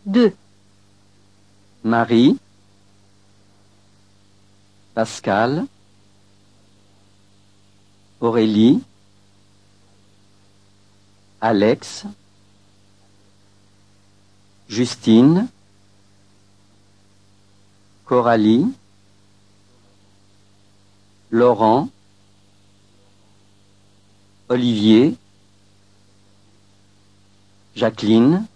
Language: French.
2, Marie, Pascal, Aurélie, Alex, Justine, Coralie, Laurent, Olivier, Jacqueline,